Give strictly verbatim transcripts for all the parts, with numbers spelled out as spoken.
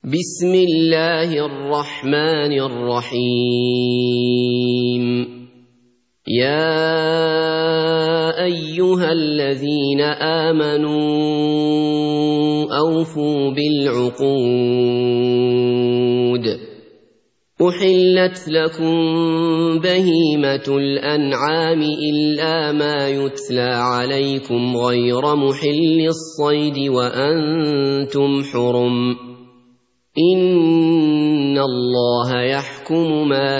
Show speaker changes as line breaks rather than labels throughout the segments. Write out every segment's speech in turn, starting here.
بسم الله الرحمن الرحيم. يا أيها الذين آمنوا أوفوا بالعقود. أحلت لكم بهيمة الأنعام إلا ما يتلى عليكم غير محل الصيد وأنتم حرم. إن الله يحكم ما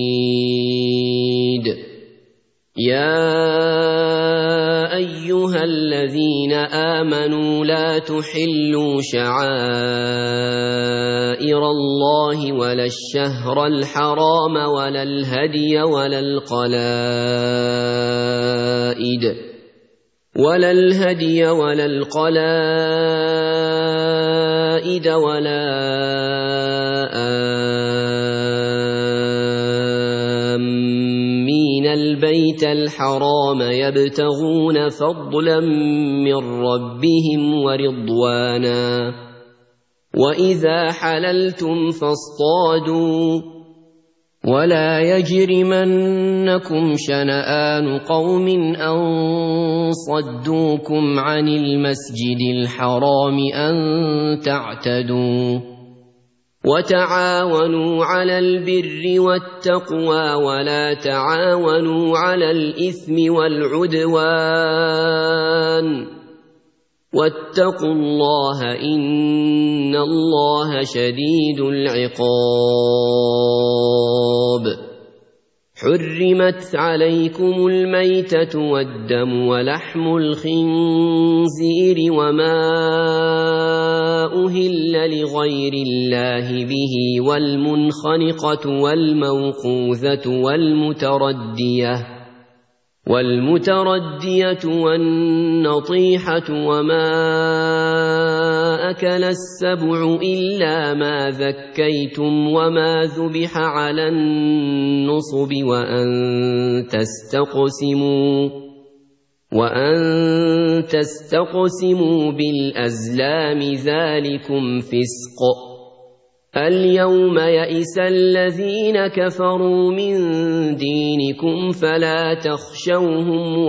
يريد. يا أيها الذين آمنوا لا تحلوا شعائر الله ولا الشهر الحرام ولا الهدي ولا القلائد ولا الهدي ولا القلائد ولا آمين البيت الحرام يبتغون فضلا من ربهم ورضوانا. وإذا حللتم فاصطادوا ولا يجرمنكم شنآن قوم أن صدوكم عن المسجد الحرام أن تعتدوا. وتعاونوا على البر والتقوى ولا تعاونوا على الإثم والعدوان. واتقوا الله إن الله شديد العقاب. حرمت عليكم الميتة والدم ولحم الخنزير وما أهل لغير الله به والمنخنقة والموقوذة والمتردية والمتردية والنطيحة وما أكل السبع إلا ما ذكيتم وما ذبح على النصب وأن تستقسموا وأن تستقسموا بالأزلام ذلكم فسق. اليوم يئس الذين كفروا من دينكم فلا تخشوهم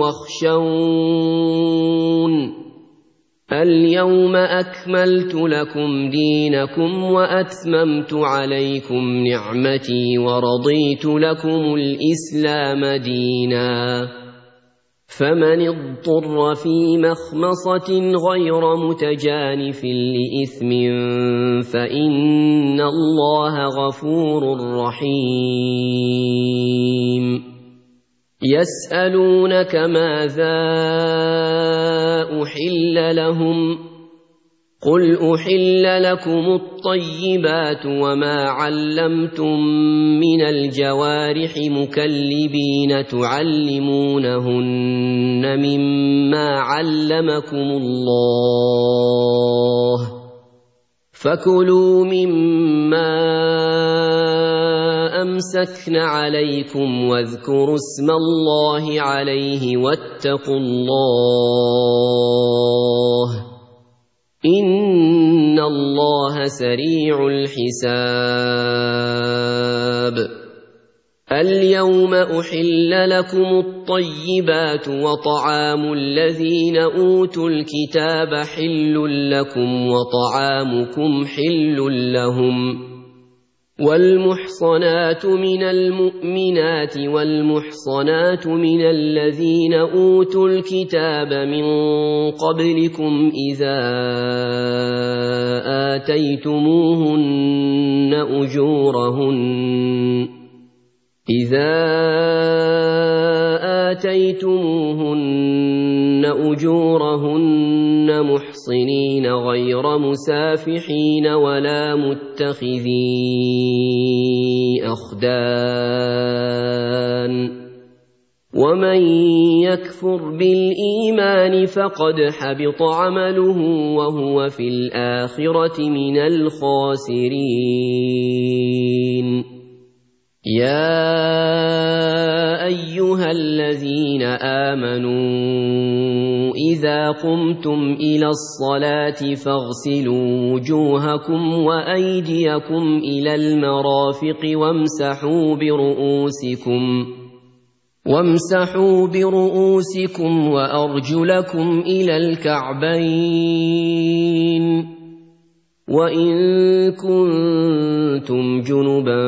واخشون. اليوم أكملت لكم دينكم وأتممت عليكم نعمتي ورضيت لكم الإسلام دينا. فمن اضطر في مخمصة غير متجانف لإثم فإن الله غفور رحيم. يسألونك ماذا أحل لهم قل أحل لكم الطيبات وما علمتم من الجوارح مكلبين تعلمونهن مما علمكم الله فكلوا مما أمسكن عليكم واذكروا اسم الله عليه واتقوا الله إن الله سريع الحساب. اليوم أحل لكم الطيبات وطعام الذين أوتوا الكتاب حل لكم وطعامكم حل لهم. والمحصنات من المؤمنات والمحصنات من الذين أوتوا الكتاب من قبلكم إذا آتيتموهن أجورهن إذا آتيتموهن أجورهن محصنين غير مسافحين ولا متخذي أخدان. ومن يكفر بالإيمان فقد حبط عمله وهو في الآخرة من الخاسرين. يا أيها الذين آمنوا إذا قمتم إلى الصلاة فاغسلوا وجوهكم وأيديكم إلى المرافق وامسحوا برؤوسكم وامسحوا برؤوسكم وأرجلكم إلى الكعبين وإن كنتم جنبا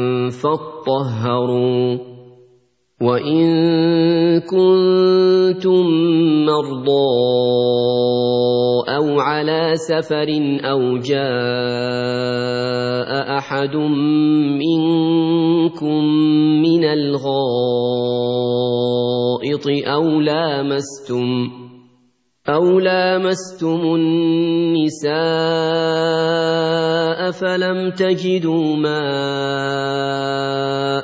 فاطهروا وإن كنتم مرضى أو على سفر أو جاء أحد منكم من الغائط أو لامستم أو لامستم النساء فلم تجدوا ماء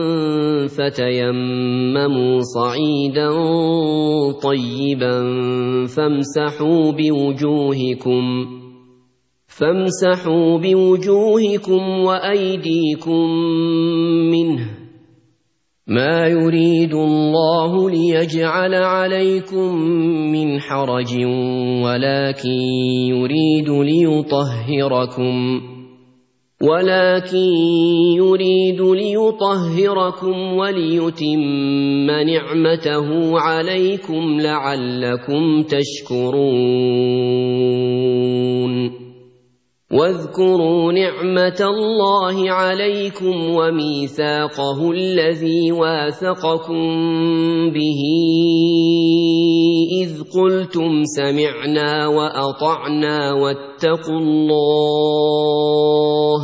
فتيمموا صعيدا طيبا فامسحوا بوجوهكم فامسحوا بوجوهكم وأيديكم منه ما يريد الله ليجعل عليكم من حرج ولكن يريد ليطهركم ولكن يريد ليطهركم وليتم نعمته عليكم لعلكم تشكرون واذكروا نعمة الله عليكم وميثاقه الذي واثقكم به إذ قلتم سمعنا وأطعنا واتقوا الله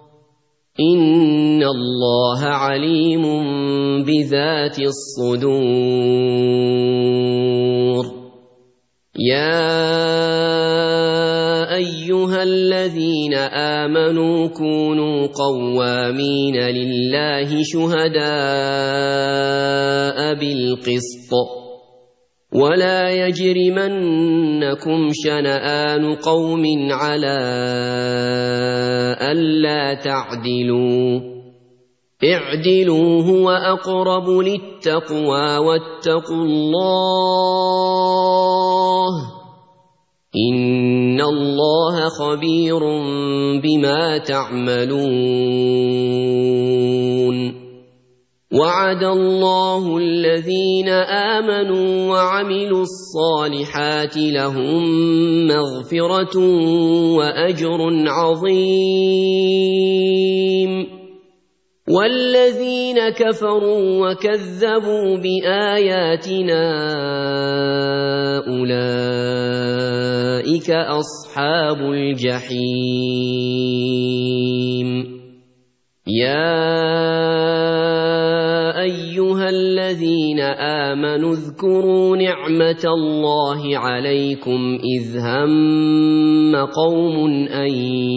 إن الله عليم بذات الصدور يا أيها الذين آمنوا كونوا قوامين لله شهداء بالقسط ولا يجرمنكم شنآن قوم على ألا تعدلوا اعدلوا هو أقرب للتقوى واتقوا الله إن الله خبير بما تعملون وعد الله الذين آمنوا وعملوا الصالحات لهم مغفرة وأجر عظيم والذين كفروا وكذبوا بآياتنا أولئك أصحاب الجحيم يا أيها الذين آمنوا اذكروا نعمة الله عليكم إذ هم قوم أن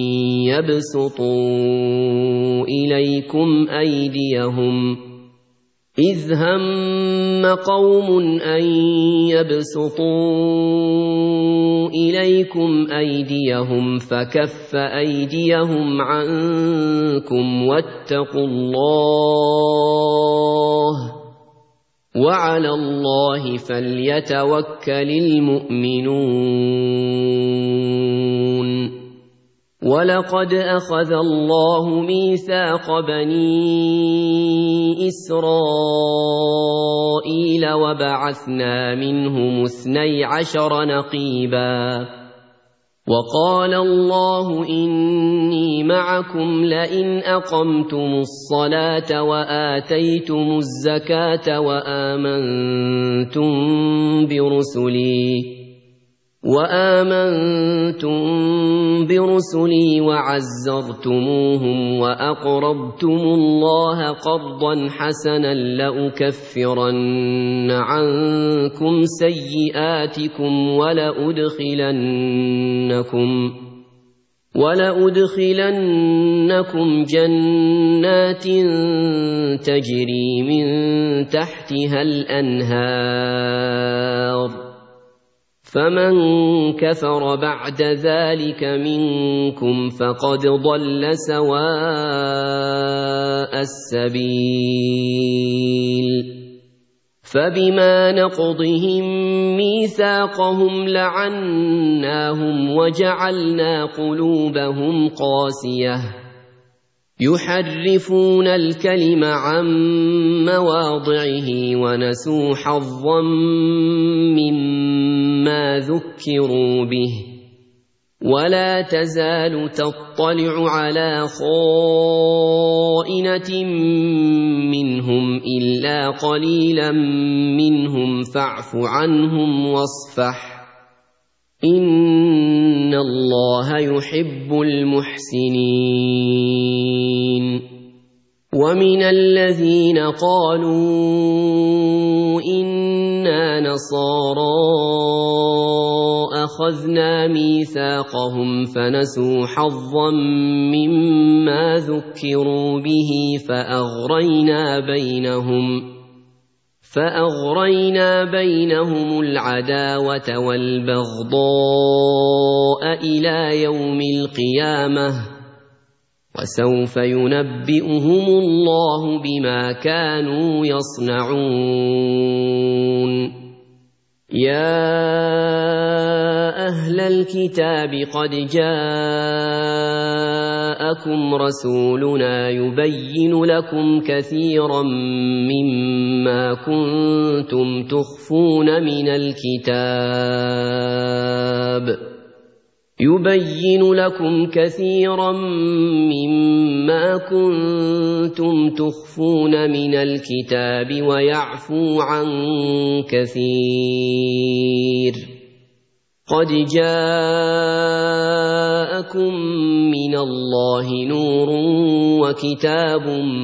يبسطوا إليكم أيديهم إذ هم قوم أن يبسطوا إليكم أيديهم فكف أيديهم عنكم واتقوا الله وعلى الله فليتوكل المؤمنون ولقد أخذ الله ميثاق بني إسرائيل وبعثنا منهم اثني عشر نقيبا وقال الله إني معكم لئن أقمتم الصلاة وآتيتم الزكاة وآمنتم برسلي وآمنتم برسلي وعزرتموهم وأقرضتم الله قرضا حسنا لأكفرن عنكم سيئاتكم ولأدخلنكم ولأدخلنكم جنات تجري من تحتها الأنهار فمن كفر بعد ذلك منكم فقد ضل سواء السبيل فبما نقضهم ميثاقهم لعناهم وجعلنا قلوبهم قاسية يحرفون الكلم عن مواضعه ونسوا حظا مما ذكروا به ولا تزال تطلع على خائنة منهم إلا قليلا منهم فاعف عنهم واصفح إن الله يحب المحسنين ومن الذين قالوا إنا نصارى أخذنا ميثاقهم فنسوا حظا مما ذكروا به فأغرينا بينهم فأغرينا بينهم العداوة والبغضاء إلى يوم القيامة وسوف ينبئهم الله بما كانوا يصنعون يا أهل الكتاب قد جاءكم رسولنا يبين لكم كثيرا مما كنتم تخفون من الكتاب يبين لكم كثيرا مما كنتم تخفون من الكتاب ويعفو عن كثير قد جاءكم من الله نور وكتاب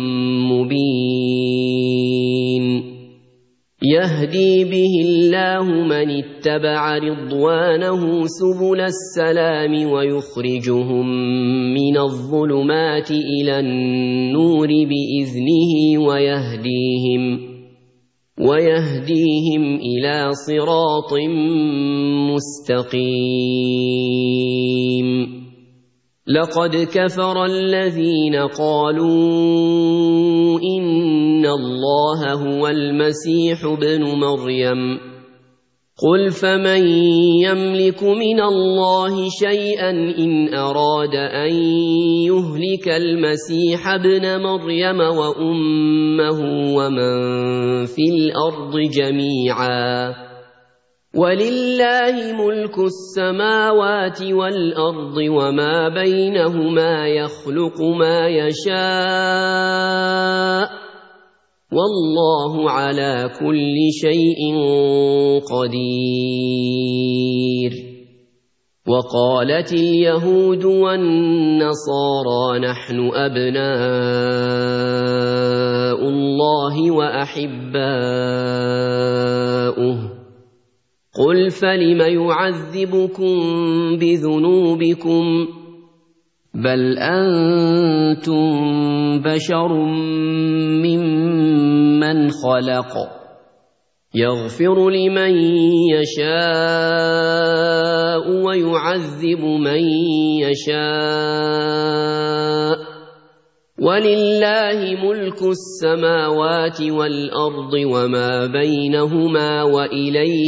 مبين يهدي به الله من اتبع رضوانه سبل السلام ويخرجهم من الظلمات إلى النور بإذنه ويهديهم ويهديهم إلى صراط مستقيم لقد كفر الذين قالوا إن الله هو المسيح ابن مريم قل فمن يملك من الله شيئا إن أراد أن يهلك المسيح ابن مريم وأمه ومن في الأرض جميعا ولله ملك السماوات والأرض وما بينهما يخلق ما يشاء والله على كل شيء قدير وقالت اليهود والنصارى نحن أبناء الله وأحباؤه قل فلم يعذبكم بذنوبكم بل أنتم بشر ممن خلق يغفر لمن يشاء ويعذب من يشاء ولله ملك السماوات والأرض وما بينهما وإليه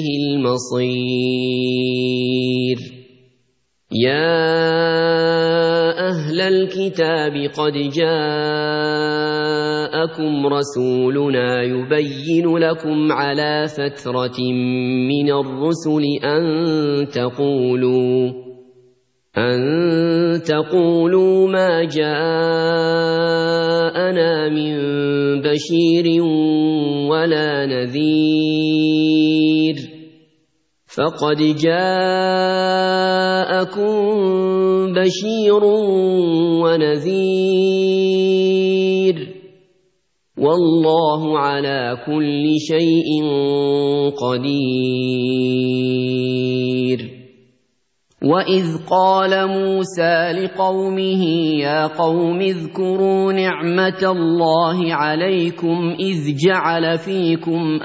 المصير يا أهل الكتاب قد جاءكم رسولنا يبين لكم على فترة من الرسل أن تقولوا أن تقولوا ما جاءنا من بشير ولا نذير فقد جاءكم بشير ونذير والله على كل شيء قدير وإذ قال موسى لقومه يا قوم اذكروا نعمة الله عليكم إذ جعل فيكم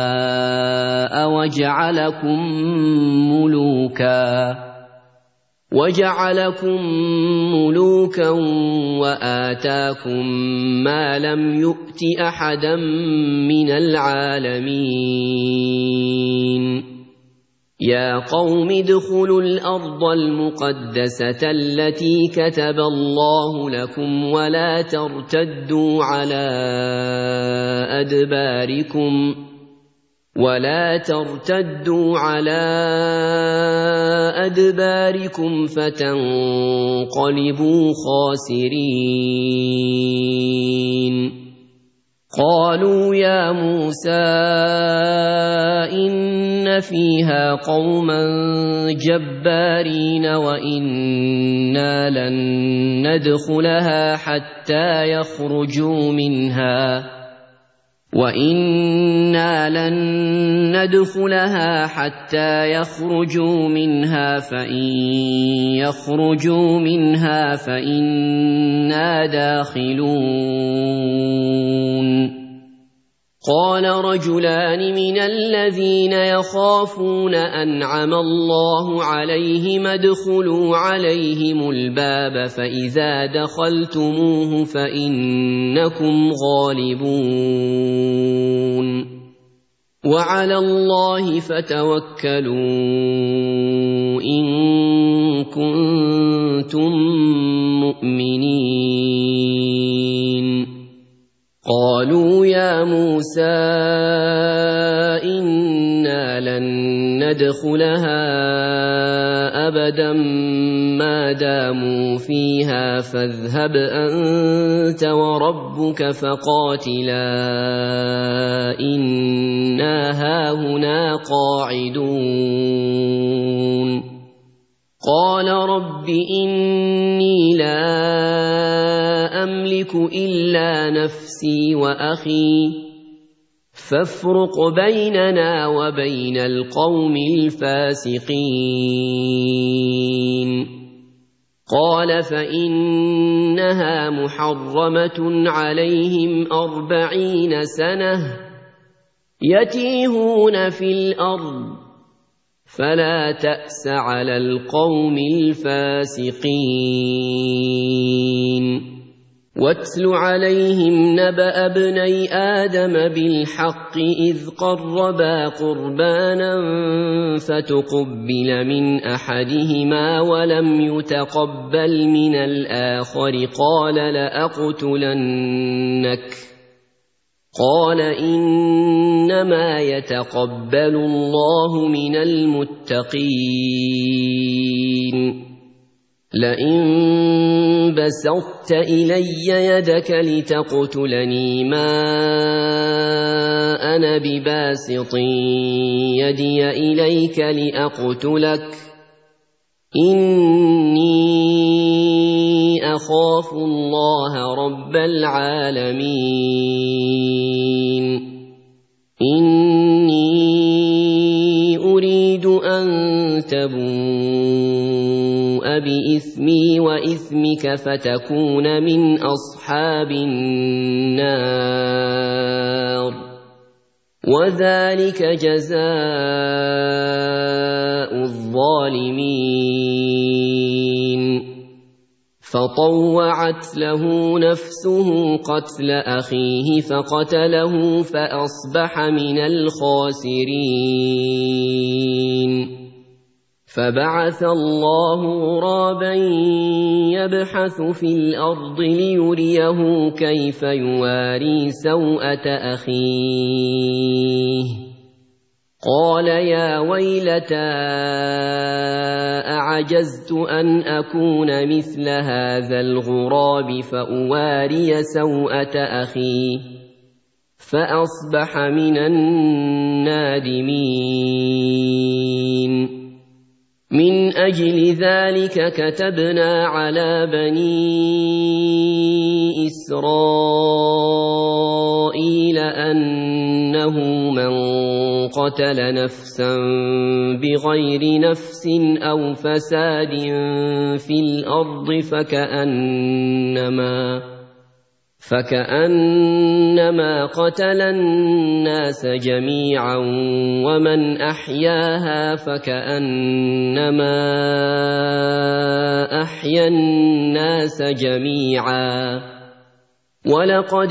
أنبياء وجعلكم ملوكا وجعلكم ملوكا وآتاكم ما لم يؤت أحدا من العالمين يا قوم ادخلوا الأرض المقدسة التي كتب الله لكم ولا ترتدوا على أدباركم ولا ترتدوا على أدباركم فتنقلبوا خاسرين قالوا يا موسى إن فيها قوما جبارين وإنا لن ندخلها حتى يخرجوا منها وَإِنَّا لَن نَّدْخُلَهَا حَتَّى يَخْرُجُوا مِنْهَا فَإِن يَخْرُجُوا مِنْهَا فَإِنَّا دَاخِلُونَ قال رجلان من الذين يخافون أنعم الله عليهم ادخلوا عليهم الباب فإذا دخلتموه فإنكم غالبون وعلى الله فتوكلوا إن كنتم مؤمنين قالوا يا موسى إنا لن ندخلها أبدا ما داموا فيها فاذهب أنت وربك فقاتلا إنا هاهنا قاعدون قال رب إني لا أملك إلا نفسي وأخي فافرق بيننا وبين القوم الفاسقين قال فإنها محرمة عليهم أربعين سنة يتيهون في الأرض فلا تأس على القوم الفاسقين واتل عليهم نبأ ابني آدم بالحق إذ قربا قربانا فتقبل من أحدهما ولم يتقبل من الآخر قال لأقتلنك قال إنما يتقبل الله من المتقين لئن بسطت إلي يدك لتقتلني ما أنا بباسط يدي إليك لأقتلك إني أخاف الله رب العالمين إني أريد أن تبوء بإثمي وإثمك فتكون من أصحاب النار وذلك جزاء الظالمين فطوعت له نفسه قتل أخيه فقتله فأصبح من الخاسرين فبعث الله غرابا يبحث في الأرض ليريه كيف يواري سوءة أخيه قال يا ويلتى أعجزت أن أكون مثل هذا الغراب فأواري سوءة أخي فأصبح من النادمين من أجل ذلك كتبنا على بني إسرائيل أنه من قتل نفسا بغير نفس أو فساد في الأرض فكأنما فكأنما قتل الناس جميعا ومن أحياها فكأنما أحيا الناس جميعا ولقد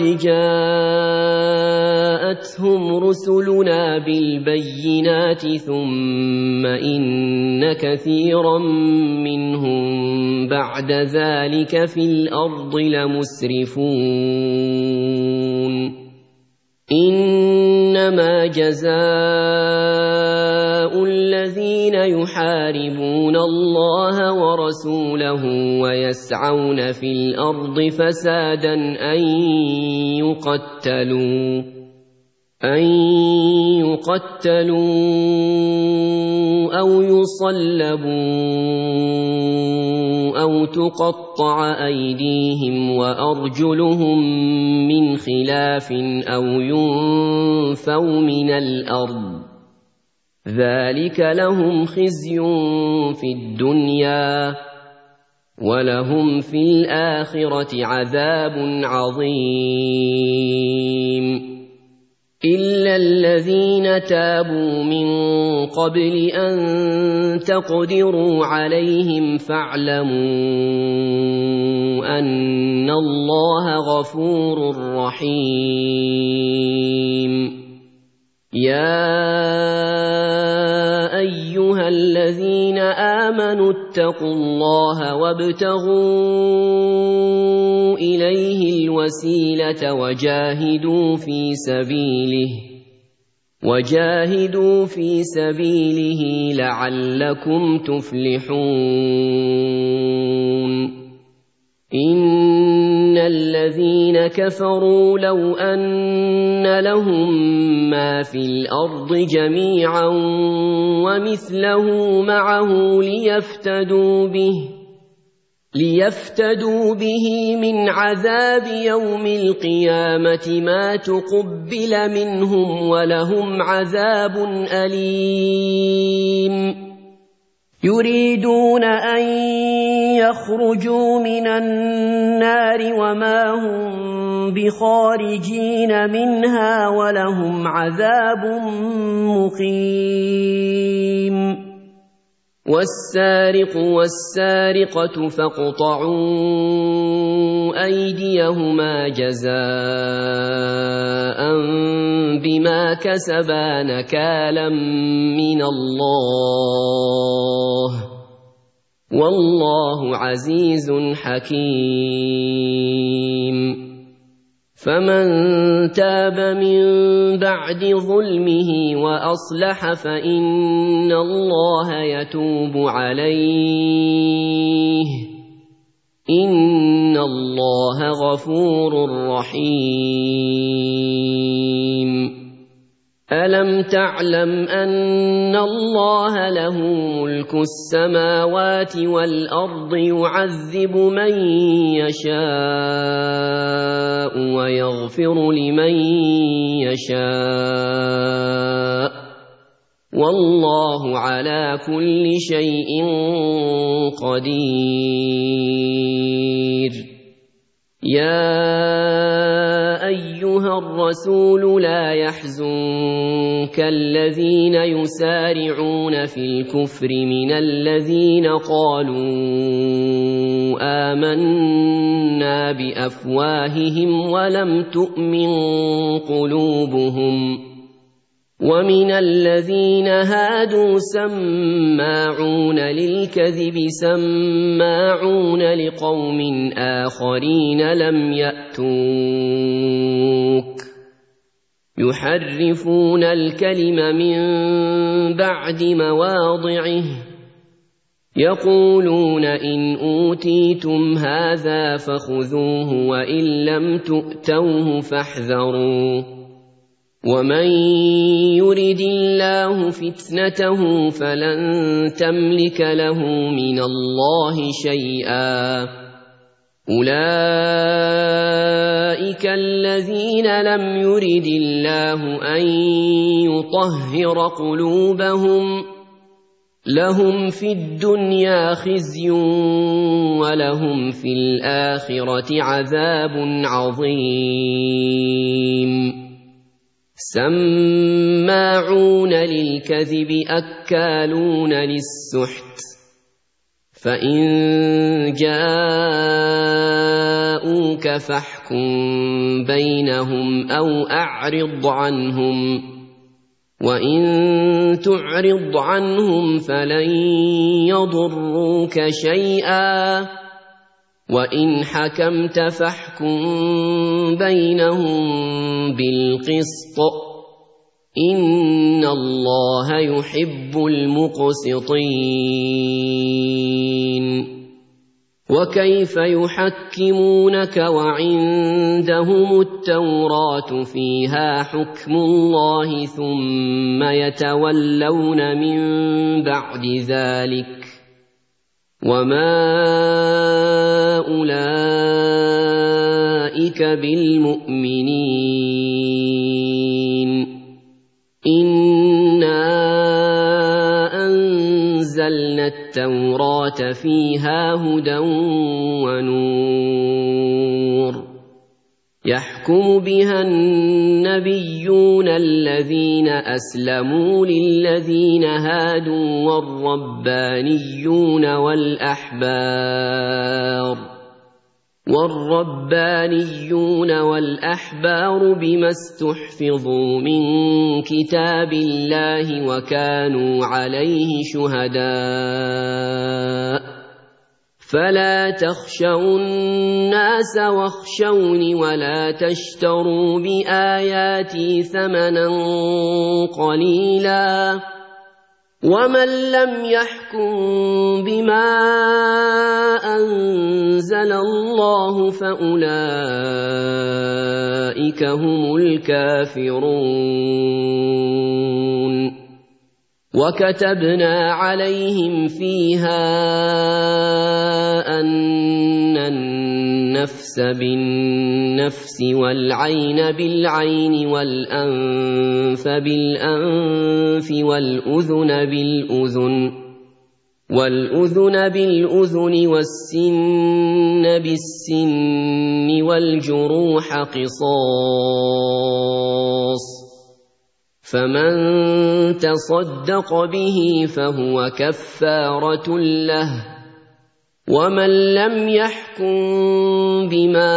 جاءتهم رسلنا بالبينات ثم إن كثيرا منهم بعد ذلك في الأرض لمسرفون إنما جزاء الذين يحاربون الله ورسوله ويسعون في الأرض فسادا أن يقتلوا أن يقتلوا أو يصلبوا أو تقطع أيديهم وأرجلهم من خلاف أو ينفوا من الأرض ذلك لهم خزي في الدنيا ولهم في الآخرة عذاب عظيم إلا الذين تابوا من قبل أن تقدروا عليهم فاعلموا أن الله غفور رحيم يا أيها الذين آمنوا اتقوا الله وابتغوا إليه الوسيلة وجاهدوا في سبيله وجاهدوا في سبيله لعلكم تفلحون إن الذين كفروا لو أن لهم ما في الأرض جميعا ومثله معه ليفتدوا به ليفتدوا به من عذاب يوم القيامة ما تقبل منهم ولهم عذاب أليم يريدون أن يخرجوا من النار وما هم بخارجين منها ولهم عذاب مقيم والسارق والسارقة فاقطعوا أيديهما جزاء بما كسبا نكالا من الله والله عزيز حكيم فمن تاب من بعد ظلمه وأصلح فإن الله يتوب عليه إن الله غفور رحيم ألم تعلم أن الله له ملك السماوات والأرض يعذب من يشاء ويغفر لمن يشاء والله على كل شيء قدير يا أيها الرسول لا يحزنك الذين يسارعون في الكفر من الذين قالوا آمنا بأفواههم ولم تؤمن قلوبهم ومن الذين هادوا سماعون للكذب سماعون لقوم آخرين لم يأتوك يحرفون الكلم من بعد مواضعه يقولون إن أوتيتم هذا فخذوه وإن لم تؤتوه فاحذروا ومن يرد الله فتنته فلن تملك له من الله شيئا أولئك الذين لم يرد الله أن يطهر قلوبهم لهم في الدنيا خزي ولهم في الآخرة عذاب عظيم سماعون للكذب أكالون للسحت فإن جاءوك فاحكم بينهم أو أعرض عنهم، وإن تعرض عنهم فلن يضروك شيئا، وإن حكمت فاحكم بينهم بالقسط، إن الله يحب المقسطين. وكيف يحكمونك وعندهم التوراة فيها حكم الله ثم يتولون من بعد ذلك، وما أولئك بالمؤمنين. إنا أنزلنا التوراة فيها هدى ونور، يحكم بها النبيون الذين أسلموا للذين هادوا والربانيون والأحبار والربانيون والأحبار بما استحفظوا من كتاب الله وكانوا عليه شهداء، فلا تخشوا الناس واخشوني ولا تشتروا بآياتي ثمنا قليلا، ومن لم يحكم بما أنزل الله فأولئك هم الكافرون. وكتبنا عليهم فيها أن النفس بالنفس والعين بالعين والأنف بالأنف والأذن بالأذن والأذن بالأذن والسن بالسن والجروح قصاص، فمن تصدق به فهو كفارة له، ومن لم يحكم بما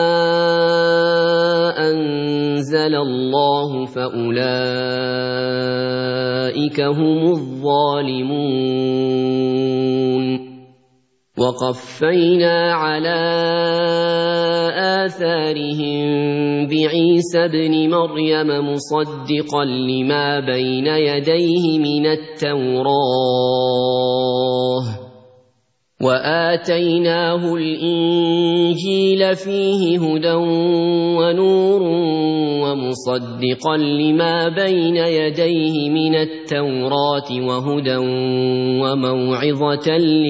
أنزل الله فأولئك هم الظالمون. وقفينا على آثارهم بعيسى ابن مريم مصدقا لما بين يديه من التوراة، وآتيناه الإنجيل فيه هدى ونور ومصدقا لما بين يديه من التوراة وهدى وموعظة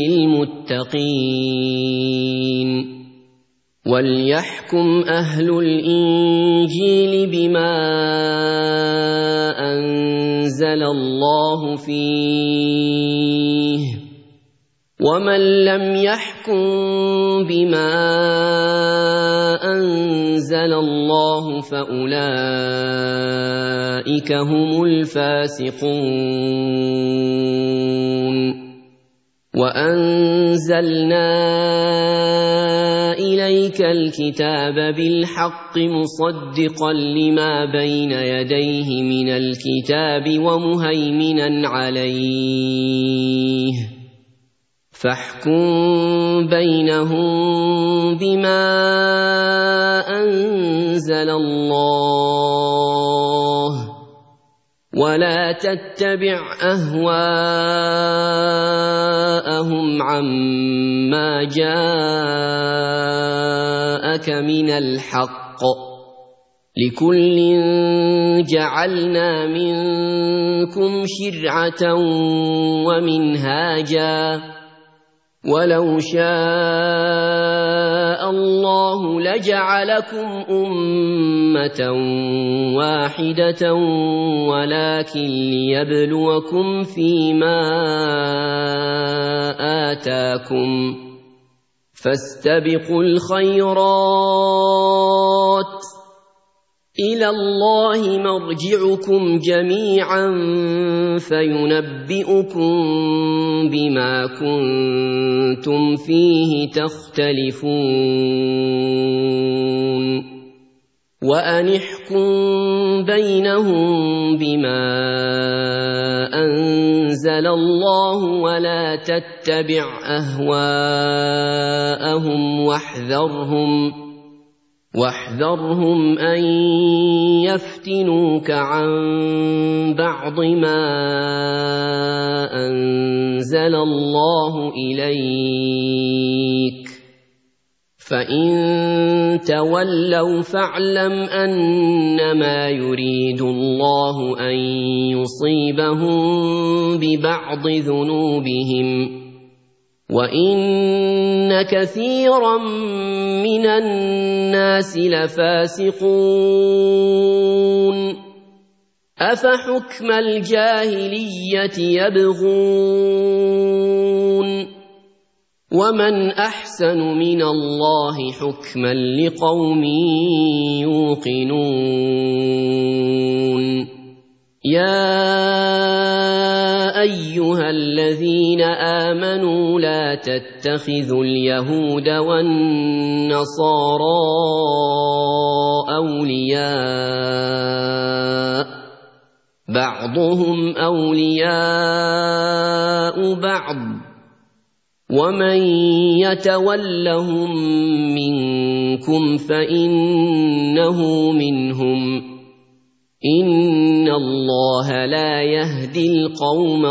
للمتقين. وليحكم أهل الإنجيل بما أنزل الله فيه، ومن لم يحكم بما أنزل الله فأولئك هم الفاسقون. وأنزلنا إليك الكتاب بالحق مصدقا لما بين يديه من الكتاب ومهيمنا عليه، فاحكم بينهم بما أنزل الله، ولا تتبع أهواءهم عما جاءك من الحق، لكل جعلنا منكم شرعة ومنهاجا، ولو شاء الله لجعلكم أمة واحدة ولكن ليبلوكم فيما آتاكم، فاستبقوا الخيرات إلى الله مرجعكم جميعا فينبئكم بما كنتم فيه تختلفون وأن احكم بينهم بما أنزل الله ولا تتبع أهواءهم واحذرهم واحذرهم أن يفتنوك عن بعض ما أنزل الله إليك فإن تولوا فاعلم أنما يريد الله أن يصيبهم ببعض ذنوبهم وإن كثيرا من الناس لفاسقون أفحكم الجاهلية يبغون ومن أحسن من الله حكما لقوم يوقنون يا أيها الذين آمنوا لا تتخذوا اليهود والنصارى أولياء بعضهم أولياء بعض ومن يتولهم منكم فإنه منهم إن الله لا يهدي القوم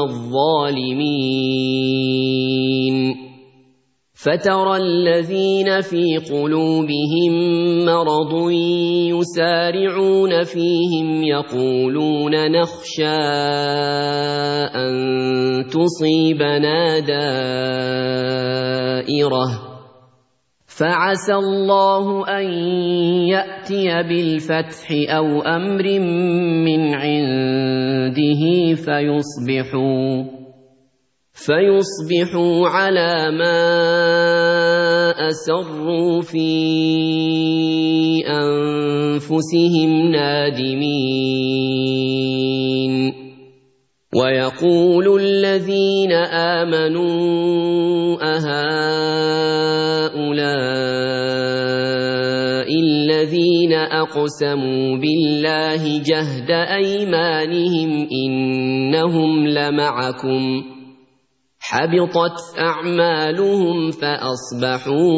الظالمين فترى الذين في قلوبهم مرض يسارعون فيهم يقولون نخشى أن تصيبنا دائرة فعسى الله أن يأتي بالفتح أو أمر من عنده فيصبحوا فيصبحوا على ما أسروا في أنفسهم نادمين ويقول الذين آمنوا أهؤلاء الذين أقسموا بالله جهد أيمانهم إنهم لمعكم حبطت أعمالهم فأصبحوا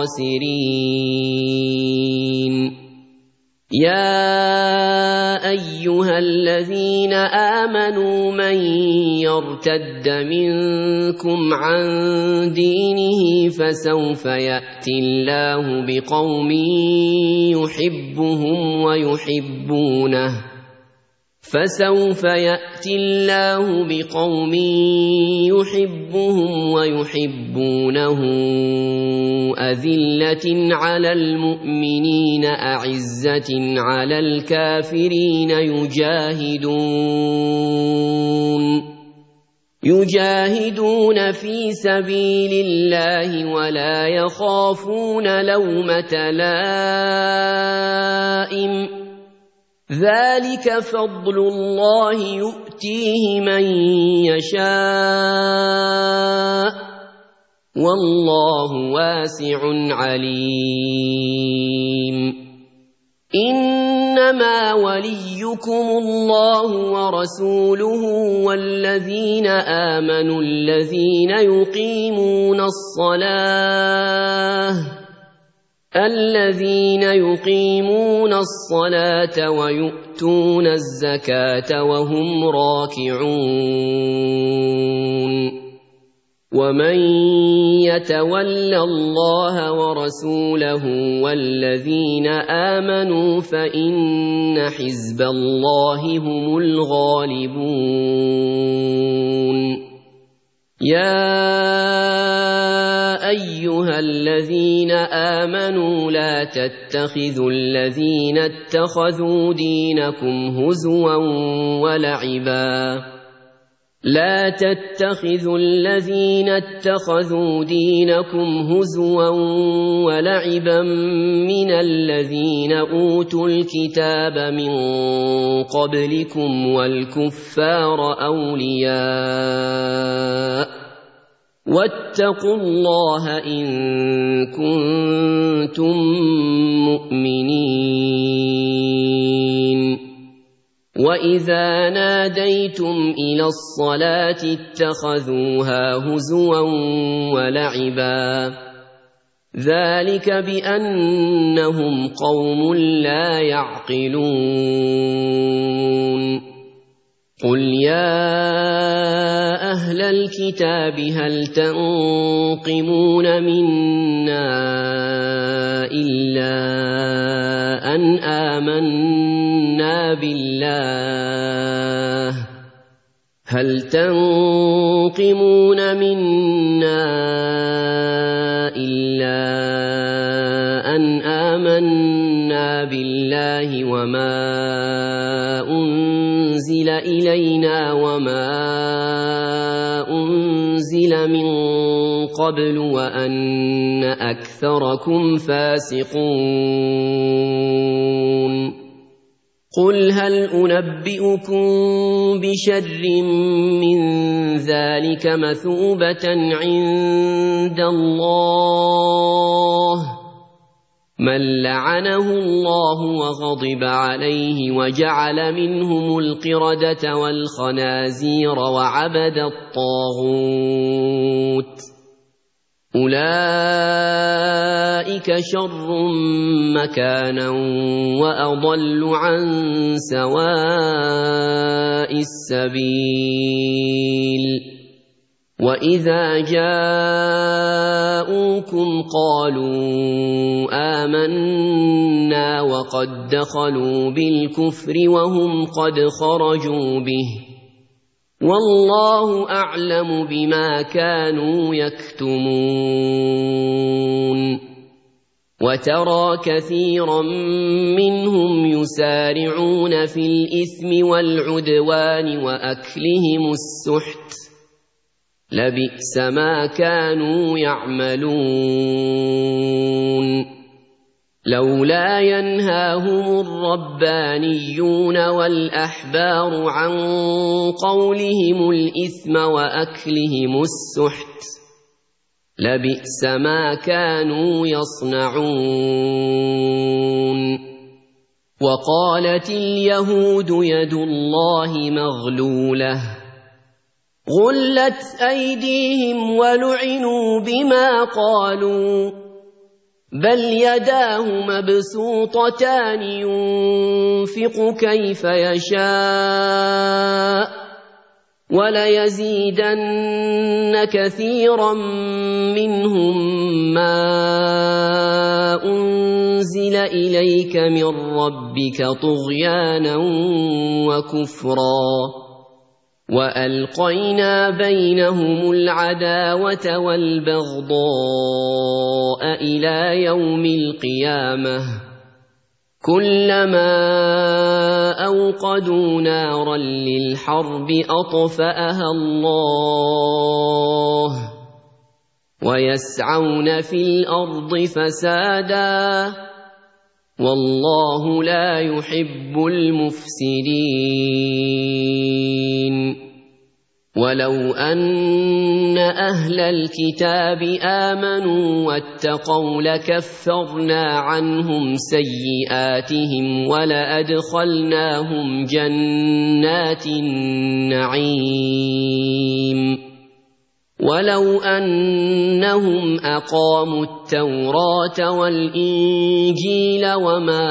خاسرين يا أيها الذين آمنوا من يرتد منكم عن دينه فسوف يأتي الله بقوم يحبهم ويحبونه فسوف يأتي الله بقوم يحبهم ويحبونه أذلة على المؤمنين أعزة على الكافرين يجاهدون يجاهدون في سبيل الله ولا يخافون لومة لائم ذلك فضل الله يؤتيه من يشاء والله واسع عليم إنما وليكم الله ورسوله والذين آمنوا الذين يقيمون الصلاة الذين يقيمون الصلاة ويؤتون الزكاة وهم راكعون ومن يتول الله ورسوله والذين آمنوا فإن حزب الله هم الغالبون يا أيها الذين آمنوا لا تتخذوا الذين اتخذوا دينكم هزوا ولعبا لا تتخذوا الذين اتخذوا دينكم هزوا ولعبا من الذين أوتوا الكتاب من قبلكم والكفار أولياء واتقوا الله إن كنتم مؤمنين. وإذا ناديتم إلى الصلاة اتخذوها هزوا ولعبا ذلك بأنهم قوم لا يعقلون. قل يا أهل الكتاب هل تنقمون منا إلا أن آمنا بالله هل تنقمون منا إلا أن آمنا بالله وما أنزل إلينا وما أنزل من قبل وأن أكثركم فاسقون. قل هل أنبئكم بشر من ذلك مثوبة عند الله من لعنه الله وغضب عليه وجعل منهم القردة والخنازير وعبد الطاغوت أولئك شر مكانا وأضل عن سواء السبيل. وإذا جاءوكم قالوا آمنا وقد دخلوا بالكفر وهم قد خرجوا به والله أعلم بما كانوا يكتمون. وترى كثيرا منهم يسارعون في الإثم والعدوان وأكلهم السحت لبئس ما كانوا يعملون. لولا ينهاهم الربانيون والأحبار عن قولهم الإثم وأكلهم السحت لبئس ما كانوا يصنعون. وقالت اليهود يد الله مغلولة غلت أيديهم ولعنوا بما قالوا بل يداه مبسوطتان ينفق كيف يشاء وليزيدن كثيرا منهم ما أنزل إليك من ربك طغيانا وكفرا وألقينا بينهم العداوة والبغضاء إلى يوم القيامة كلما أوقدوا نارا للحرب أطفأها الله ويسعون في الأرض فسادا والله لا يحب المفسدين. ولو أن أهل الكتاب آمنوا واتقوا لكفرنا عنهم سيئاتهم ولأدخلناهم جنات النعيم ولو أنهم أقاموا التوراة والإنجيل وما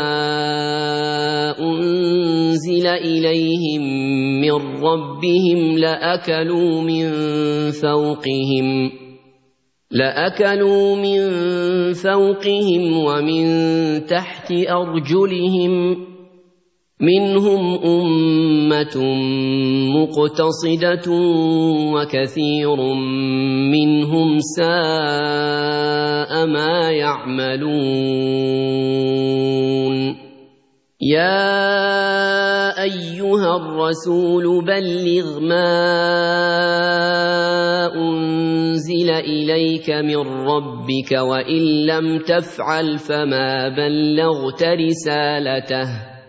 أنزل إليهم من ربهم لأكلوا من فوقهم لأكلوا من فوقهم ومن تحت أرجلهم منهم أمة مقتصدة وكثير منهم ساء ما يعملون. يا أيها الرسول بلغ ما أنزل إليك من ربك وإن لم تفعل فما بلغت رسالته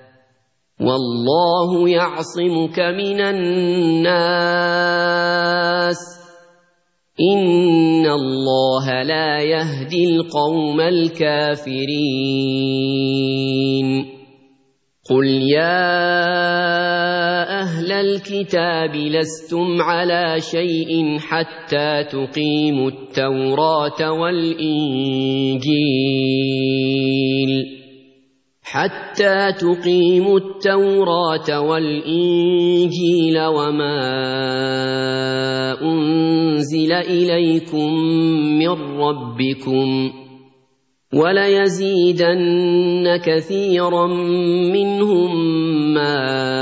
والله يعصمك من الناس إن الله لا يهدي القوم الكافرين قل يا أهل الكتاب لستم على شيء حتى تقيموا التوراة والإنجيل حتى تقيموا التوراة والإنجيل وما أنزل إليكم من ربكم وليزيدن كثيرا منهم ما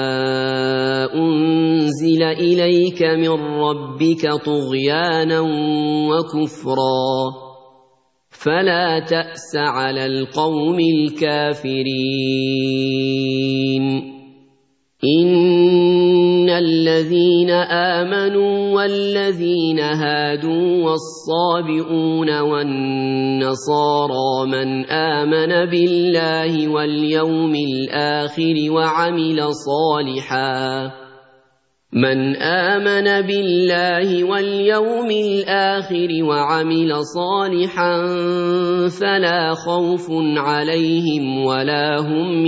أنزل إليك من ربك طغيانا وكفرا فلا تأس على القوم الكافرين إن الذين آمنوا والذين هادوا والصابئون والنصارى من آمن بالله واليوم الآخر وعمل صالحا من آمن بالله واليوم الآخر وعمل صالحا فلا خوف عليهم ولا هم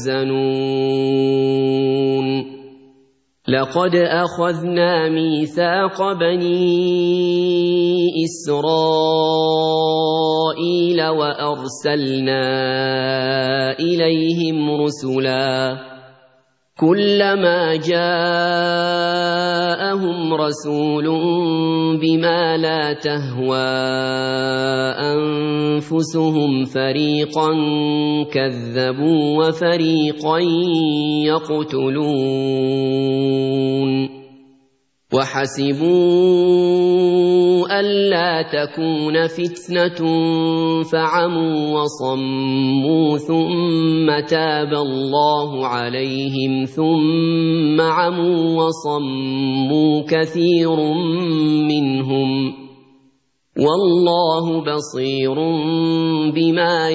يحزنون لقد أخذنا ميثاق بني إسرائيل وأرسلنا إليهم رسلا كلما جاءهم رسول بما لا تهوى أنفسهم فريقا كذبوا وفريقا يقتلون وحسبوا ألا تكون فتنة فعموا وصموا ثم تاب الله عليهم ثم عموا وصموا كثير منهم والله بصير بما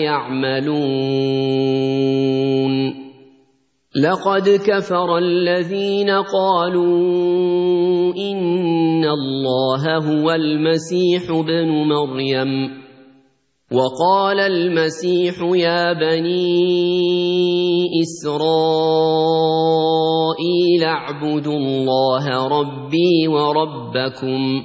يعملون لقد كفر الذين قالوا إن الله هو المسيح ابن مريم وقال المسيح يا بني إسرائيل اعبدوا الله ربي وربكم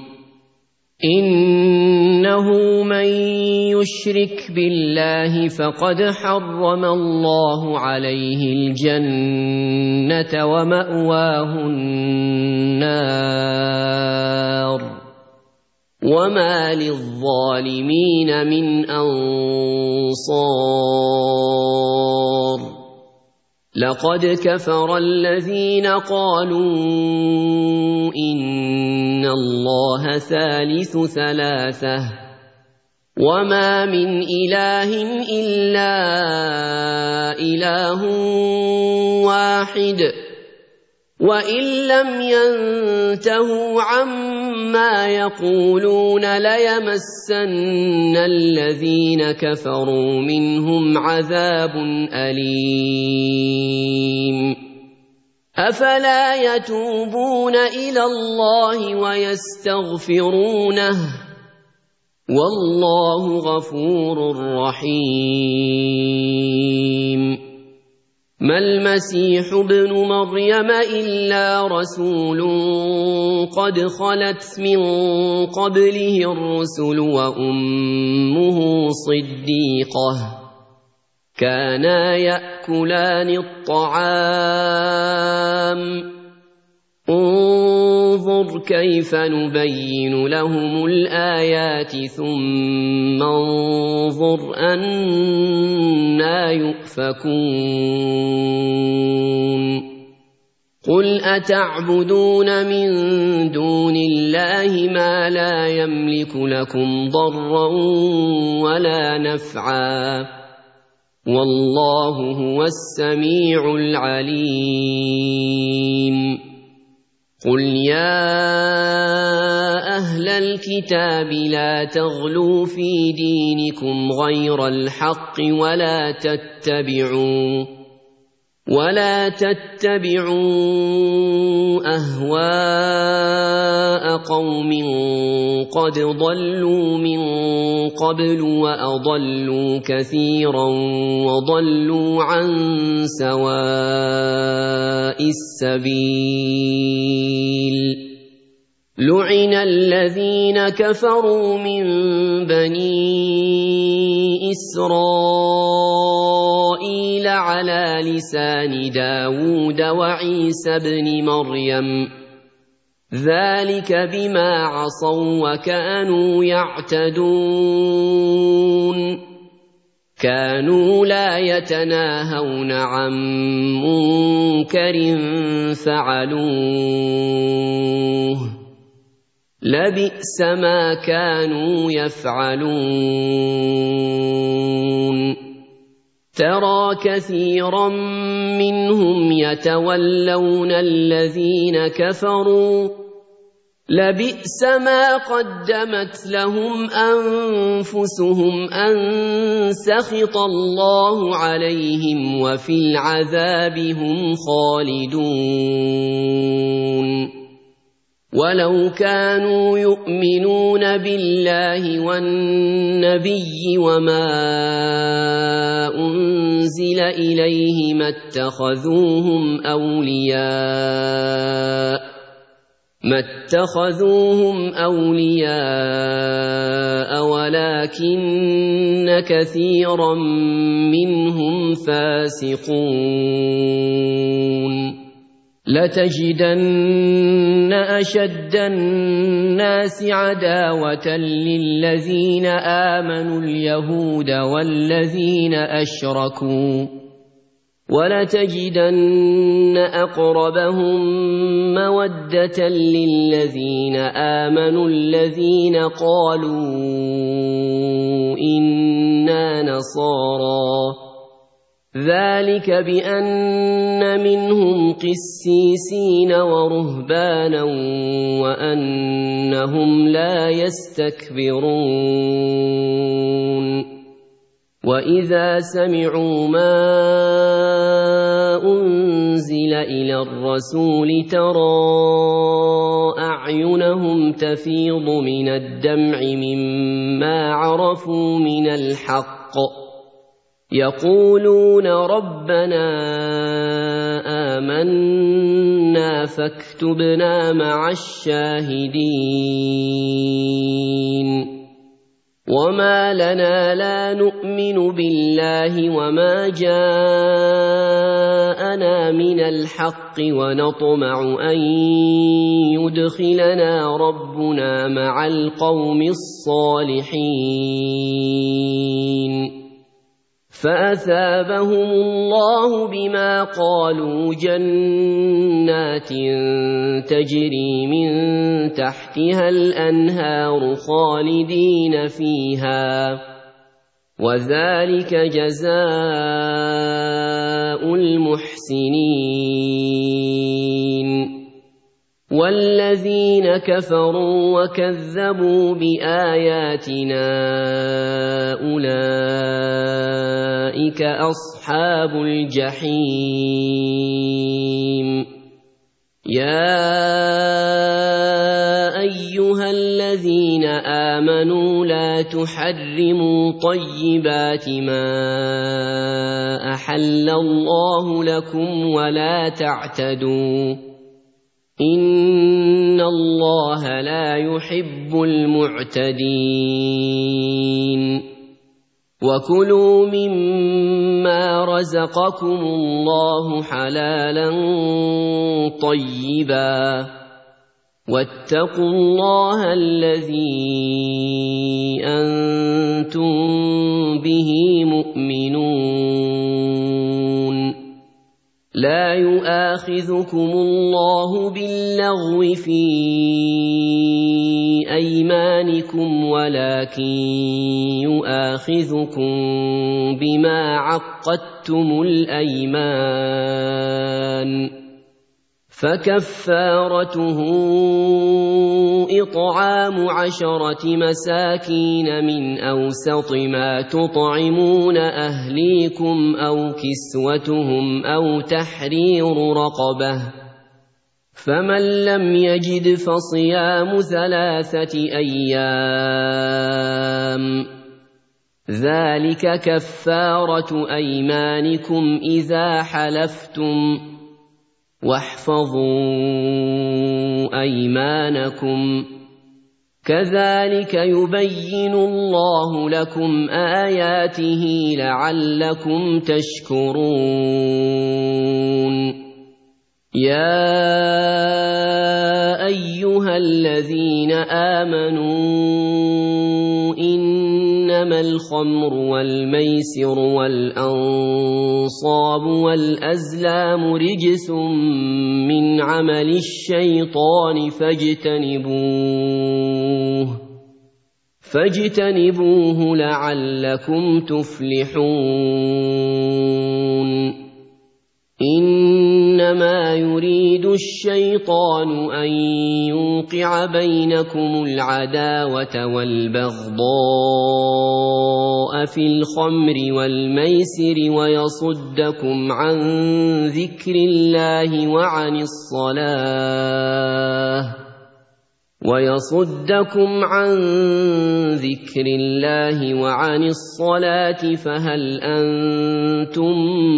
إنه من يشرك بالله فقد حرم الله عليه الجنة ومأواه النار وما للظالمين من أنصار لقد كفر الذين قالوا إن الله ثالث ثلاثة وما من إله إلا إله واحد وإن لم ينتهوا عما يقولون ليمسن الذين كفروا منهم عذاب أليم أفلا يتوبون إلى الله ويستغفرونه والله غفور رحيم ما المسيح ابن مريم إلا رسول قد خلت من قبله الرسل وأمه صديقة كانا يأكلان الطعام انظر كيف نبين لهم الآيات ثم انظر أنى يؤفكون قل أتعبدون من دون الله ما لا يملك لكم ضرا ولا نفعا والله هو السميع العليم قل يا أهل الكتاب لا تغلوا في دينكم غير الحق ولا تتبعوا ولا تتبعوا أهواء قوم قد ضلوا من قبل وأضلوا كثيرا وضلوا عن سواء السبيل لعن الذين كفروا من بني إسرائيل على لسان داود وعيسى بن مريم ذلك بما عصوا وكانوا يعتدون كانوا لا يتناهون عن منكر فعلوه لبئس ما كانوا يفعلون ترى كثيرا منهم يتولون الذين كفروا لبئس ما قدمت لهم أنفسهم أن سخط الله عليهم وفي العذاب هم خالدون ولو كانوا يؤمنون بالله والنبي وما أنزل إليه ما اتخذوهم أولياء ما اتخذوهم أولياء ولكن كثيرا منهم فاسقون لتجدن أشد الناس عداوة للذين آمنوا اليهود والذين أشركوا ولتجدن أقربهم مودة للذين آمنوا الذين قالوا إنا نصارى ذلك بأن منهم قسيسين ورهبانا وأنهم لا يستكبرون وإذا سمعوا ما أنزل إلى الرسول ترى أعينهم تفيض من الدمع مما عرفوا من الحق يقولون ربنا آمنا فاكتبنا مع الشاهدين وما لنا لا نؤمن بالله وما جاءنا من الحق ونطمع أن يدخلنا ربنا مع القوم الصالحين فأثابهم الله بما قالوا جنات تجري من تحتها الأنهار خالدين فيها وذلك جزاء المحسنين والذين كفروا وكذبوا بآياتنا أولئك أصحاب الجحيم يا أيها الذين آمنوا لا تحرموا طيبات ما أحل الله لكم ولا تعتدوا إن الله لا يحب المعتدين وكلوا مما رزقكم الله حلالا طيبا واتقوا الله الذي أنتم به مؤمنون لا يؤاخذكم الله باللغو في أيمانكم ولكن يؤاخذكم بما عقدتم الأيمان فكفارته إطعام عشرة مساكين من أوسط ما تطعمون أهليكم أو كسوتهم أو تحرير رقبة فمن لم يجد فصيام ثلاثة أيام ذلك كفارة أيمانكم إذا حلفتم واحفظوا أيمانكم كذلك يبين الله لكم آياته لعلكم تشكرون يا أيها الذين آمنوا إنما الخمر والميسر والأنصاب والأزلام رجس من عمل الشيطان فاجتنبوه فاجتنبوه لعلكم تفلحون إنما يريد الشيطان أن يوقع بينكم العداوة والبغضاء في الخمر والميسر ويصدكم عن ذكر الله وعن الصلاة ويصدكم عن ذكر الله وعن الصلاة فهل أنتم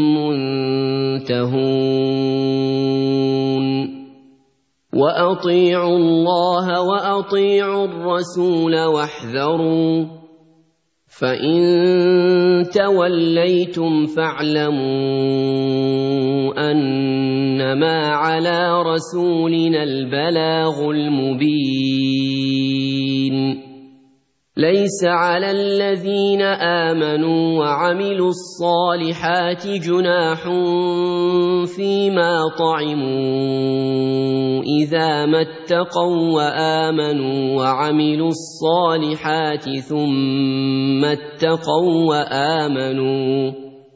منتهون وأطيعوا الله وأطيعوا الرسول واحذروا فإن توليتم فاعلموا أنما على رسولنا البلاغ المبين ليس على الذين آمنوا وعملوا الصالحات جناح فيما طعموا إذا ما اتقوا وآمنوا وعملوا الصالحات ثم اتقوا وآمنوا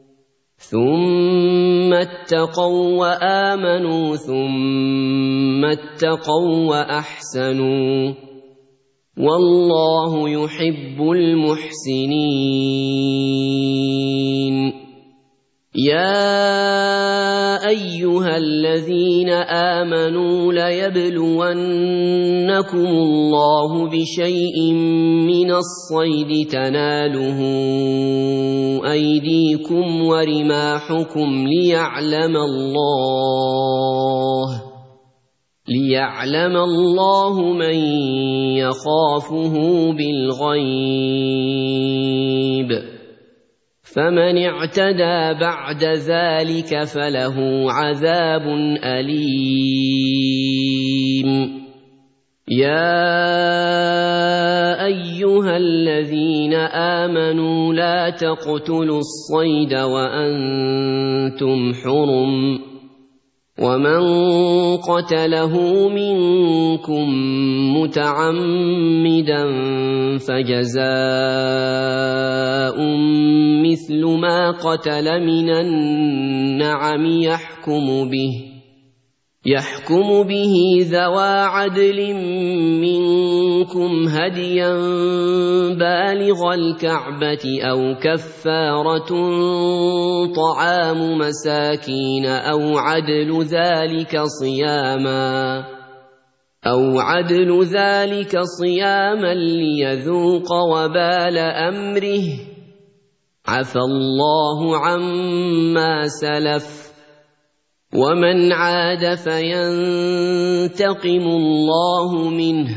ثم اتقوا وآمنوا ثم اتقوا وأحسنوا والله يحب المحسنين يا أيها الذين آمنوا ليبلونكم الله بشيء من الصيد تناله أيديكم ورماحكم ليعلم الله ليعلم الله من يخافه بالغيب فمن اعتدى بعد ذلك فله عذاب أليم يا أيها الذين آمنوا لا تقتلوا الصيد وأنتم حرم ومن قتله منكم متعمدا فجزاء مثل ما قتل من النعم يحكم به يحكم به ذوى عدل منكم هديا بالغ الكعبة أو كفارة طعام مساكين أو عدل ذلك صياما أو عدل ذلك صياما ليذوق وبال أمره عفى الله عما سلف ومن عاد فينتقم الله منه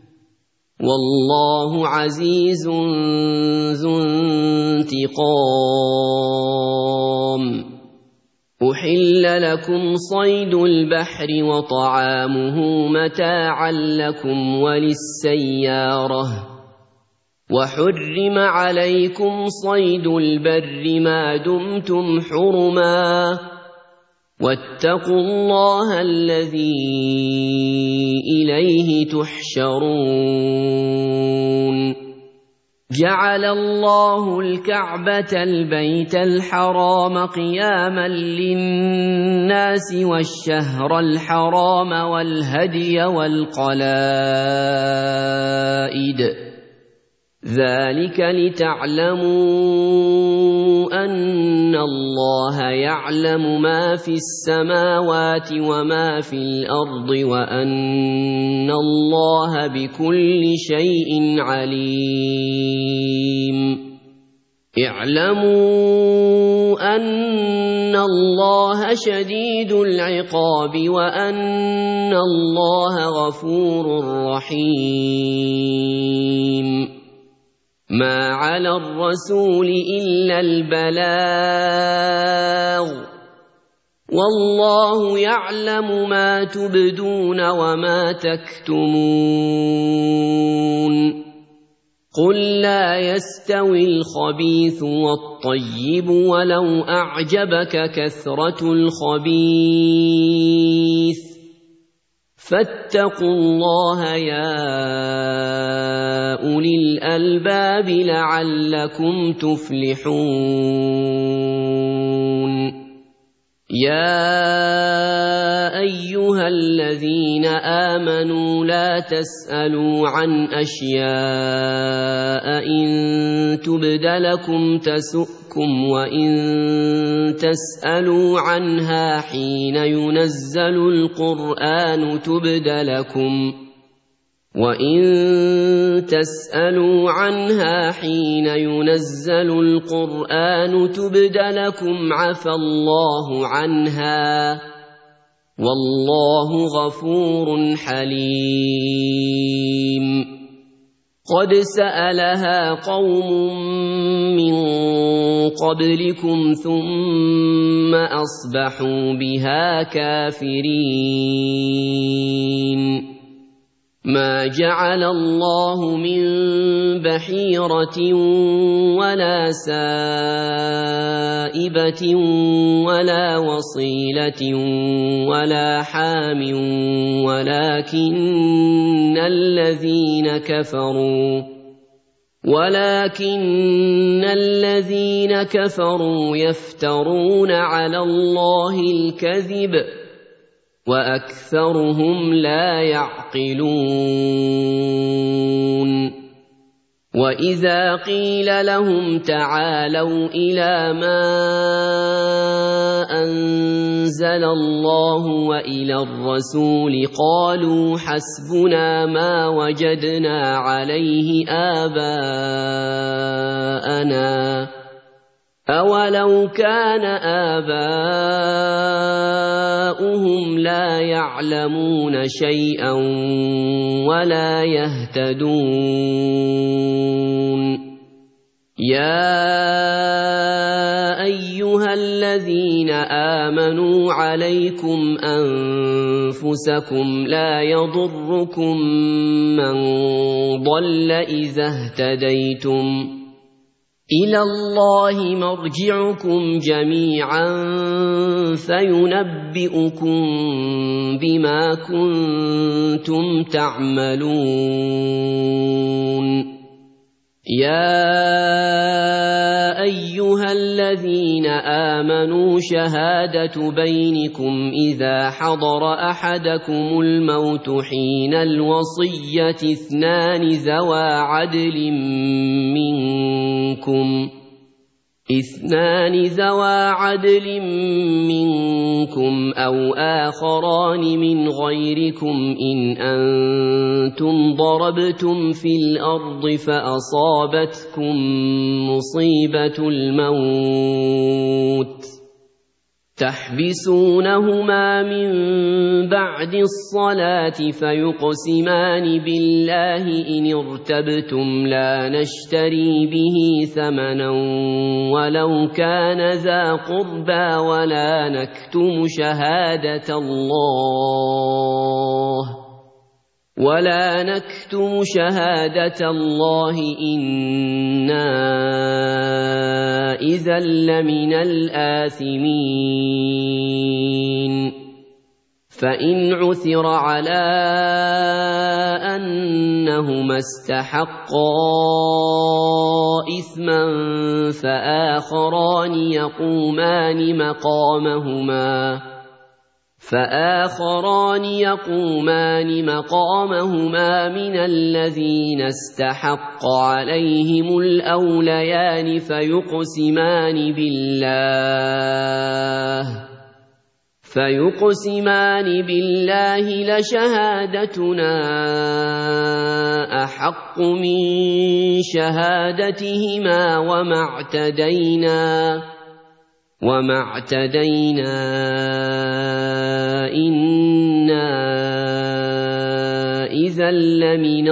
والله عزيز ذو انتقام أحل لكم صيد البحر وطعامه متاعا لكم وللسيارة وحرم عليكم صيد البر ما دمتم حرما واتقوا الله الذي إليه تحشرون جعل الله الكعبة البيت الحرام قياما للناس والشهر الحرام والهدي والقلائد ذلك لتعلموا أن الله يعلم ما في السماوات وما في الأرض وأن الله بكل شيء عليم اعلموا أن الله شديد العقاب وأن الله غفور رحيم ما على الرسول إلا البلاغ والله يعلم ما تبدون وما تكتمون قل لا يستوي الخبيث والطيب ولو أعجبك كثرة الخبيث فاتقوا الله يا أولي الألباب لعلكم تفلحون يا أيها الذين آمنوا لا تسألوا عن أشياء إن تبد لكم تسؤكم وإن تسألوا عنها حين ينزل القرآن تبد لكم وَإِن تَسْأَلُوا عَنْهَا حِينَ يُنَزَّلُ الْقُرْآنُ تُبْدَ لَكُمْ عَفَا اللَّهُ عَنْهَا وَاللَّهُ غَفُورٌ حَلِيمٌ قَدْ سَأَلَهَا قَوْمٌ مِّن قَبْلِكُمْ ثُمَّ أَصْبَحُوا بِهَا كَافِرِينَ ما جعل الله من بحيرة ولا سائبة ولا وصيلة ولا حام ولكن الذين كفروا ولكن الذين كفروا يفترون على الله الكذب وأكثرهم لا يعقلون وإذا قيل لهم تعالوا إلى ما أنزل الله وإلى الرسول قالوا حسبنا ما وجدنا عليه آباءنا أولو كان آباؤهم لا يعلمون شيئا ولا يهتدون يا أيها الذين آمنوا عليكم أنفسكم لا يضركم من ضل إذا اهتديتم إلى الله مرجعكم جميعا فينبئكم بما كنتم تعملون يا أيها الذين آمنوا شهادة بينكم إذا حضر أحدكم الموت حين الوصية اثنان ذوى عدل منكم اثنان ذوى عدل منكم أو آخران من غيركم إن أنتم ضربتم في الأرض فأصابتكم مصيبة الموت تحبسونهما من بعد الصلاة فيقسمان بالله إن ارتبتم لا نشتري به ثمنا ولو كان ذا قربى ولا نكتم شهادة الله ولا نكتم شهادة الله إنا إذا لمن الآثمين فإن عثر على أنهما استحقا إثما فآخران يقومان مقامهما فآخران يقومان مقامهما من الذين استحق عليهم الأوليان فيقسمان بالله فيقسمان بالله لشهادتنا أحق من شهادتهما وما اعتدينا وما اعتدينا إنا إذا لمن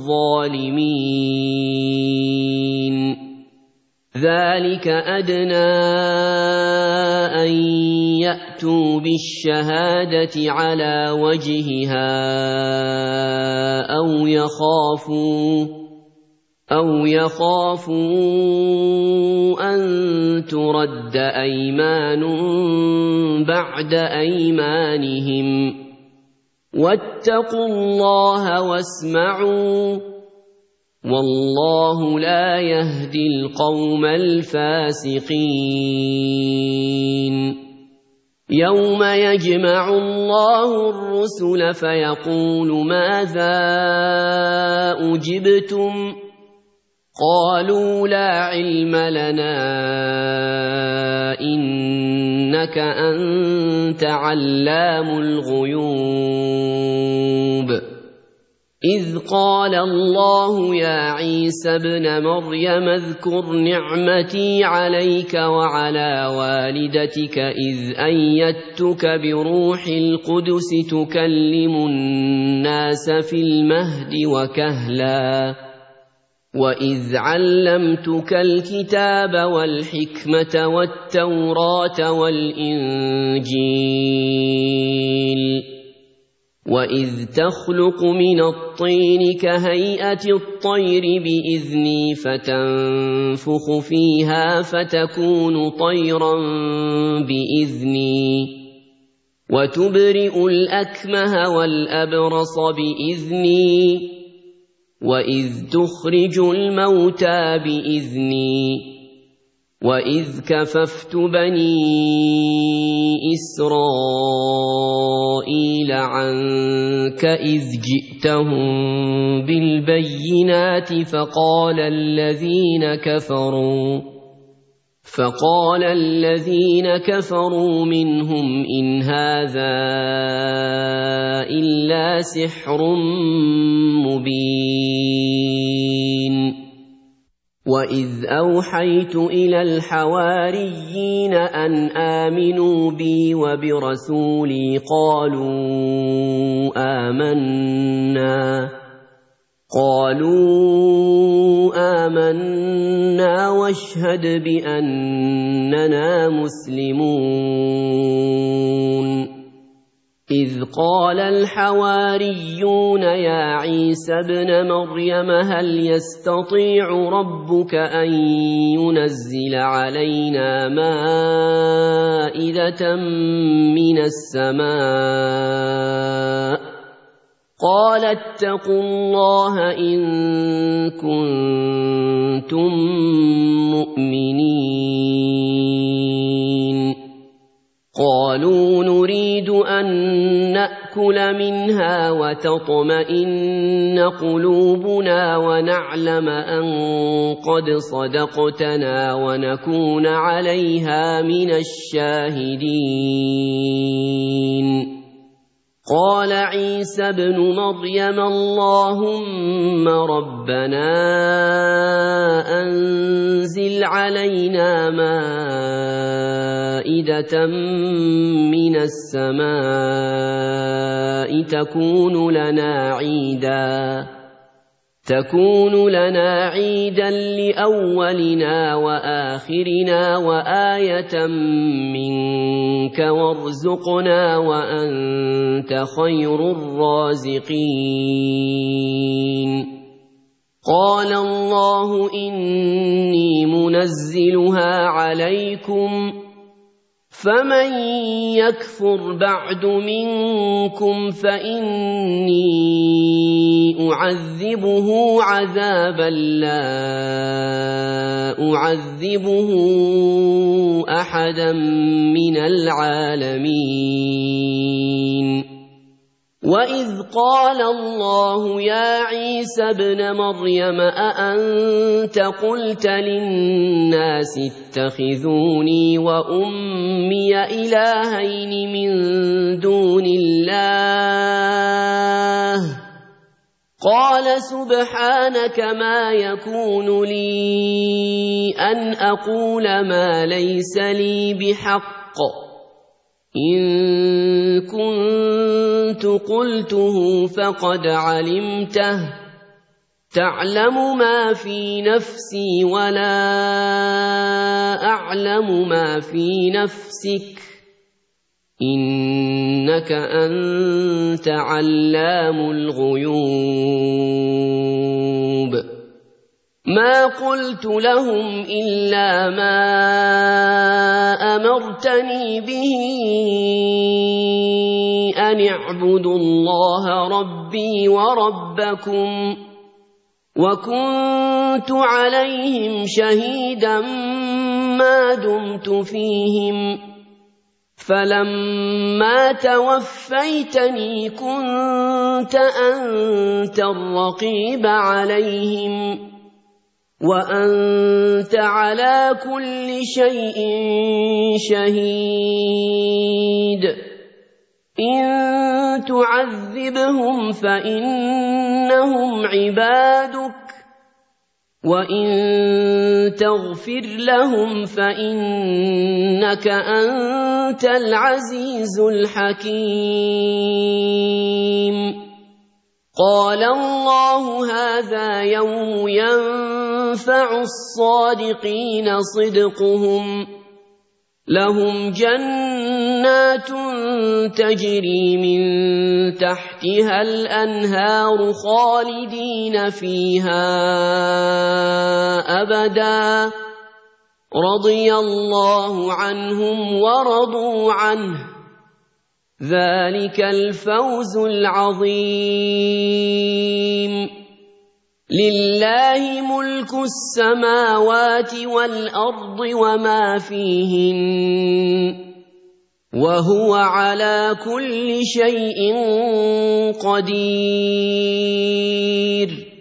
الظالمين ذلك أدنى أن يأتوا بالشهادة على وجهها أو يخافوا أو يخافوا أن ترد أيمان بعد أيمانهم واتقوا الله واسمعوا والله لا يهدي القوم الفاسقين يوم يجمع الله الرسل فيقول ماذا أجبتم قالوا لا علم لنا إنك أنت علام الغيوب إذ قال الله يا عيسى ابن مريم اذكر نعمتي عليك وعلى والدتك إذ أيدتك بروح القدس تكلم الناس في المهد وكهلا وإذ علمتك الكتاب والحكمة والتوراة والإنجيل وإذ تخلق من الطين كهيئة الطير بإذني فتنفخ فيها فتكون طيرا بإذني وتبرئ الأكمه والأبرص بإذني وإذ تخرج الموتى بإذني وإذ كففت بني إسرائيل عنك إذ جئتهم بالبينات فقال الذين كفروا فقال الذين كفروا منهم إن هذا إلا سحر مبين وإذ أوحيت إلى الحواريين أن آمنوا بي وبرسولي قالوا آمنا قالوا آمنا واشهد بأننا مسلمون إذ قال الحواريون يا عيسى ابن مريم هل يستطيع ربك أن ينزل علينا مائدة من السماء قال اتقوا الله إن كنتم مؤمنين قالوا نريد أن نأكل منها وتطمئن قلوبنا ونعلم أن قد صدقتنا ونكون عليها من الشاهدين قال عيسى ابن مريم اللهم ربنا أنزل علينا مائدة من السماء تكون لنا عيدا تكون لنا عيدا لأولنا وآخرنا وآية منك وارزقنا وأنت خير الرازقين قال الله إني منزلها عليكم فمن يكفر بعد منكم فإني أعذبه عذابا لا أعذبه أحدا من العالمين وإذ قال الله يا عيسى ابن مريم أأنت قلت للناس اتخذوني وأمي إلهين من دون الله قال سبحانك ما يكون لي أن أقول ما ليس لي بحق إن كنت قلته فقد علمته تعلم ما في نفسي ولا أعلم ما في نفسك إنك أنت علام الغيوب ما قلت لهم إلا ما أمرتني به أن اعبدوا الله ربي وربكم وكنت عليهم شهيدا ما دمت فيهم فلما توفيتني كنت أنت الرقيب عليهم وأنت على كل شيء شهيد إن تعذبهم فإنهم عبادك وإن تغفر لهم فإنك أنت العزيز الحكيم قال الله هذا يوم ينفع الصادقين صدقهم لهم جنات تجري من تحتها الأنهار خالدين فيها أبدا رضي الله عنهم ورضوا عنه ذلك الفوز العظيم لله ملك السماوات والأرض وما فيهن وهو على كل شيء قدير